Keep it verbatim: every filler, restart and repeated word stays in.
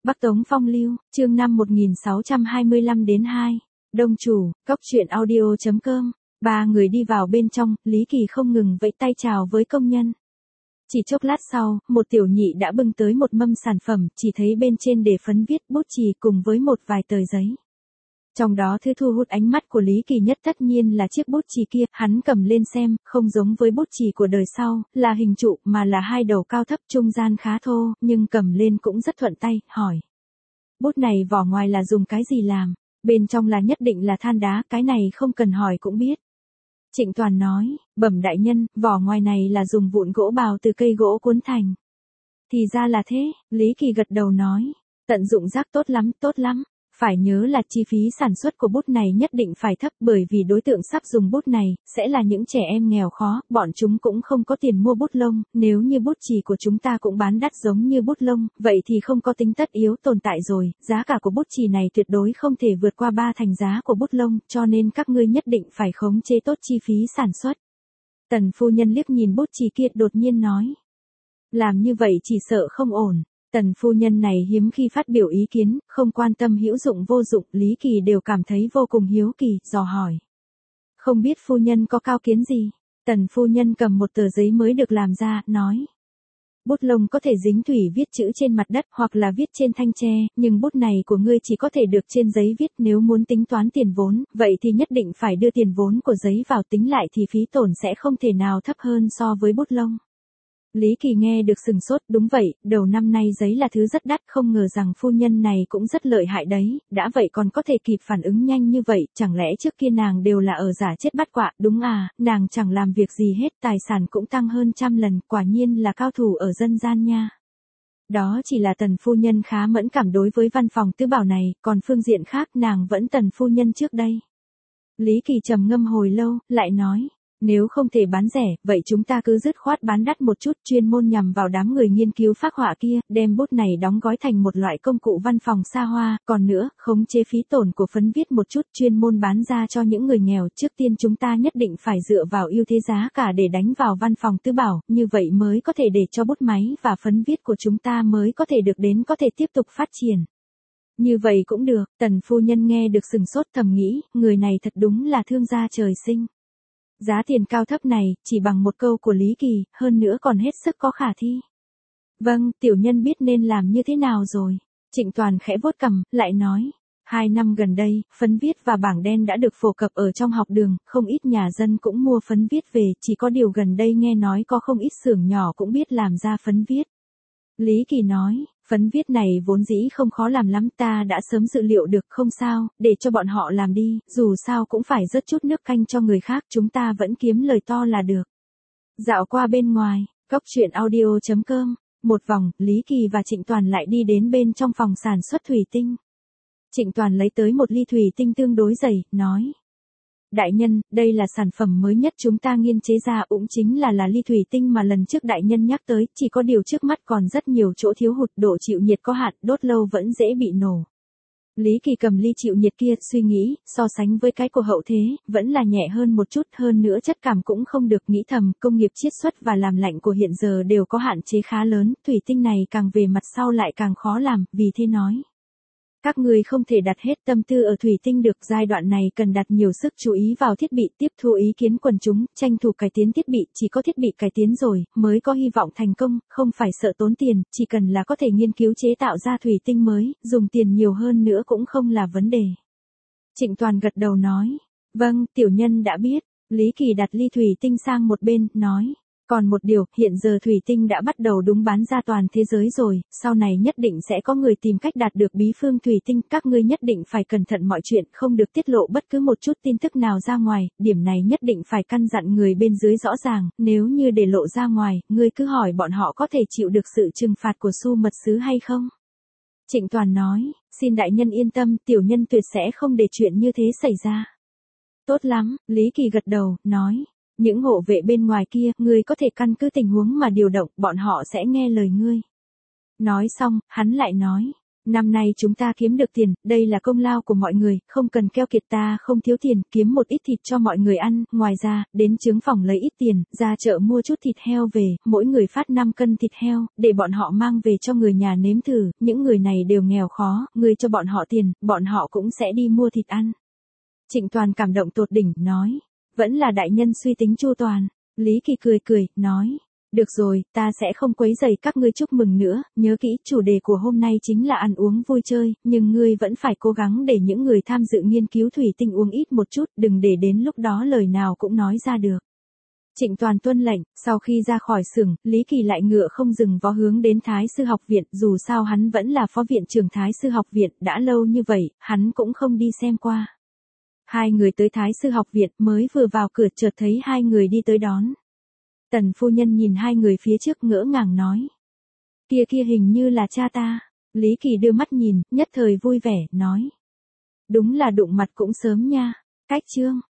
Bắc Tống Phong Lưu, chương năm một nghìn sáu trăm hai mươi lăm đến hai. Đông chủ, cốc truyện audio.com. Ba người đi vào bên trong, Lý Kỳ không ngừng vẫy tay chào với công nhân. Chỉ chốc lát sau, một tiểu nhị đã bưng tới một mâm sản phẩm, chỉ thấy bên trên để phấn viết bút chì cùng với một vài tờ giấy. Trong đó thứ thu hút ánh mắt của Lý Kỳ nhất tất nhiên là chiếc bút chì kia, hắn cầm lên xem, không giống với bút chì của đời sau, là hình trụ mà là hai đầu cao thấp trung gian khá thô, nhưng cầm lên cũng rất thuận tay, hỏi. Bút này vỏ ngoài là dùng cái gì làm? Bên trong là nhất định là than đá, cái này không cần hỏi cũng biết. Trịnh Toàn nói, bẩm đại nhân, vỏ ngoài này là dùng vụn gỗ bào từ cây gỗ cuốn thành. Thì ra là thế, Lý Kỳ gật đầu nói, tận dụng rác tốt lắm, tốt lắm. Phải nhớ là chi phí sản xuất của bút này nhất định phải thấp bởi vì đối tượng sắp dùng bút này, sẽ là những trẻ em nghèo khó, bọn chúng cũng không có tiền mua bút lông, nếu như bút chì của chúng ta cũng bán đắt giống như bút lông, vậy thì không có tính tất yếu tồn tại rồi, giá cả của bút chì này tuyệt đối không thể vượt qua ba thành giá của bút lông, cho nên các ngươi nhất định phải khống chế tốt chi phí sản xuất. Tần phu nhân liếc nhìn bút chì kia đột nhiên nói. Làm như vậy chỉ sợ không ổn. Tần phu nhân này hiếm khi phát biểu ý kiến, không quan tâm hữu dụng vô dụng, Lý Kỳ đều cảm thấy vô cùng hiếu kỳ, dò hỏi. Không biết phu nhân có cao kiến gì? Tần phu nhân cầm một tờ giấy mới được làm ra, nói. Bút lông có thể dính thủy viết chữ trên mặt đất hoặc là viết trên thanh tre, nhưng bút này của ngươi chỉ có thể được trên giấy viết, nếu muốn tính toán tiền vốn, vậy thì nhất định phải đưa tiền vốn của giấy vào tính lại thì phí tổn sẽ không thể nào thấp hơn so với bút lông. Lý Kỳ nghe được sừng sốt, đúng vậy, đầu năm nay giấy là thứ rất đắt, không ngờ rằng phu nhân này cũng rất lợi hại đấy, đã vậy còn có thể kịp phản ứng nhanh như vậy, chẳng lẽ trước kia nàng đều là ở giả chết bắt quạ, đúng à, nàng chẳng làm việc gì hết, tài sản cũng tăng hơn trăm lần, quả nhiên là cao thủ ở dân gian nha. Đó chỉ là tần phu nhân khá mẫn cảm đối với văn phòng tứ bảo này, còn phương diện khác nàng vẫn tần phu nhân trước đây. Lý Kỳ trầm ngâm hồi lâu, lại nói. Nếu không thể bán rẻ, vậy chúng ta cứ dứt khoát bán đắt một chút, chuyên môn nhằm vào đám người nghiên cứu phác họa kia, đem bút này đóng gói thành một loại công cụ văn phòng xa hoa, còn nữa, khống chế phí tổn của phấn viết một chút, chuyên môn bán ra cho những người nghèo, trước tiên chúng ta nhất định phải dựa vào ưu thế giá cả để đánh vào văn phòng tứ bảo, như vậy mới có thể để cho bút máy và phấn viết của chúng ta mới có thể được đến có thể tiếp tục phát triển. Như vậy cũng được, tần phu nhân nghe được sừng sốt thầm nghĩ, người này thật đúng là thương gia trời sinh. Giá tiền cao thấp này, chỉ bằng một câu của Lý Kỳ, hơn nữa còn hết sức có khả thi. Vâng, tiểu nhân biết nên làm như thế nào rồi. Trịnh Toàn khẽ vuốt cằm, lại nói. Hai năm gần đây, phấn viết và bảng đen đã được phổ cập ở trong học đường, không ít nhà dân cũng mua phấn viết về, chỉ có điều gần đây nghe nói có không ít xưởng nhỏ cũng biết làm ra phấn viết. Lý Kỳ nói, phấn viết này vốn dĩ không khó làm lắm, ta đã sớm dự liệu được, không sao, để cho bọn họ làm đi, dù sao cũng phải rớt chút nước canh cho người khác, chúng ta vẫn kiếm lời to là được. Dạo qua bên ngoài, cốc truyện audio.com, một vòng, Lý Kỳ và Trịnh Toàn lại đi đến bên trong phòng sản xuất thủy tinh. Trịnh Toàn lấy tới một ly thủy tinh tương đối dày, nói. Đại nhân, đây là sản phẩm mới nhất chúng ta nghiên chế ra, cũng chính là là ly thủy tinh mà lần trước đại nhân nhắc tới, chỉ có điều trước mắt còn rất nhiều chỗ thiếu hụt, độ chịu nhiệt có hạn, đốt lâu vẫn dễ bị nổ. Lý Kỳ cầm ly chịu nhiệt kia, suy nghĩ, so sánh với cái của hậu thế, vẫn là nhẹ hơn một chút, hơn nữa chất cảm cũng không được, nghĩ thầm, công nghiệp chiết xuất và làm lạnh của hiện giờ đều có hạn chế khá lớn, thủy tinh này càng về mặt sau lại càng khó làm, vì thế nói. Các người không thể đặt hết tâm tư ở thủy tinh được, giai đoạn này cần đặt nhiều sức chú ý vào thiết bị, tiếp thu ý kiến quần chúng, tranh thủ cải tiến thiết bị, chỉ có thiết bị cải tiến rồi, mới có hy vọng thành công, không phải sợ tốn tiền, chỉ cần là có thể nghiên cứu chế tạo ra thủy tinh mới, dùng tiền nhiều hơn nữa cũng không là vấn đề. Trịnh Toàn gật đầu nói, vâng, tiểu nhân đã biết, Lý Kỳ đặt ly thủy tinh sang một bên, nói. Còn một điều, hiện giờ thủy tinh đã bắt đầu đúng bán ra toàn thế giới rồi, sau này nhất định sẽ có người tìm cách đạt được bí phương thủy tinh, các ngươi nhất định phải cẩn thận mọi chuyện, không được tiết lộ bất cứ một chút tin tức nào ra ngoài, điểm này nhất định phải căn dặn người bên dưới rõ ràng, nếu như để lộ ra ngoài, ngươi cứ hỏi bọn họ có thể chịu được sự trừng phạt của Su mật sứ hay không? Trịnh Toàn nói, xin đại nhân yên tâm, tiểu nhân tuyệt sẽ không để chuyện như thế xảy ra. Tốt lắm, Lý Kỳ gật đầu, nói. Những hộ vệ bên ngoài kia, ngươi có thể căn cứ tình huống mà điều động, bọn họ sẽ nghe lời ngươi. Nói xong, hắn lại nói, Năm nay chúng ta kiếm được tiền, đây là công lao của mọi người, không cần keo kiệt, ta không thiếu tiền, kiếm một ít thịt cho mọi người ăn, ngoài ra, đến trướng phòng lấy ít tiền, ra chợ mua chút thịt heo về, mỗi người phát năm cân thịt heo, để bọn họ mang về cho người nhà nếm thử, những người này đều nghèo khó, người cho bọn họ tiền, bọn họ cũng sẽ đi mua thịt ăn. Trịnh Toàn cảm động tột đỉnh, nói, vẫn là đại nhân suy tính chu toàn. Lý Kỳ cười cười, nói, được rồi, ta sẽ không quấy rầy các ngươi chúc mừng nữa, nhớ kỹ, chủ đề của hôm nay chính là ăn uống vui chơi, nhưng ngươi vẫn phải cố gắng để những người tham dự nghiên cứu thủy tinh uống ít một chút, đừng để đến lúc đó lời nào cũng nói ra được. Trịnh Toàn tuân lệnh, sau khi ra khỏi xưởng, Lý Kỳ lại ngựa không dừng vó hướng đến Thái sư học viện, dù sao hắn vẫn là phó viện trưởng Thái sư học viện, đã lâu như vậy, hắn cũng không đi xem qua. Hai người tới Thái sư học viện, mới vừa vào cửa chợt thấy hai người đi tới đón. Tần phu nhân nhìn hai người phía trước ngỡ ngàng nói. Kia kia hình như là cha ta. Lý Kỳ đưa mắt nhìn, nhất thời vui vẻ, nói. Đúng là đụng mặt cũng sớm nha. Cách chương.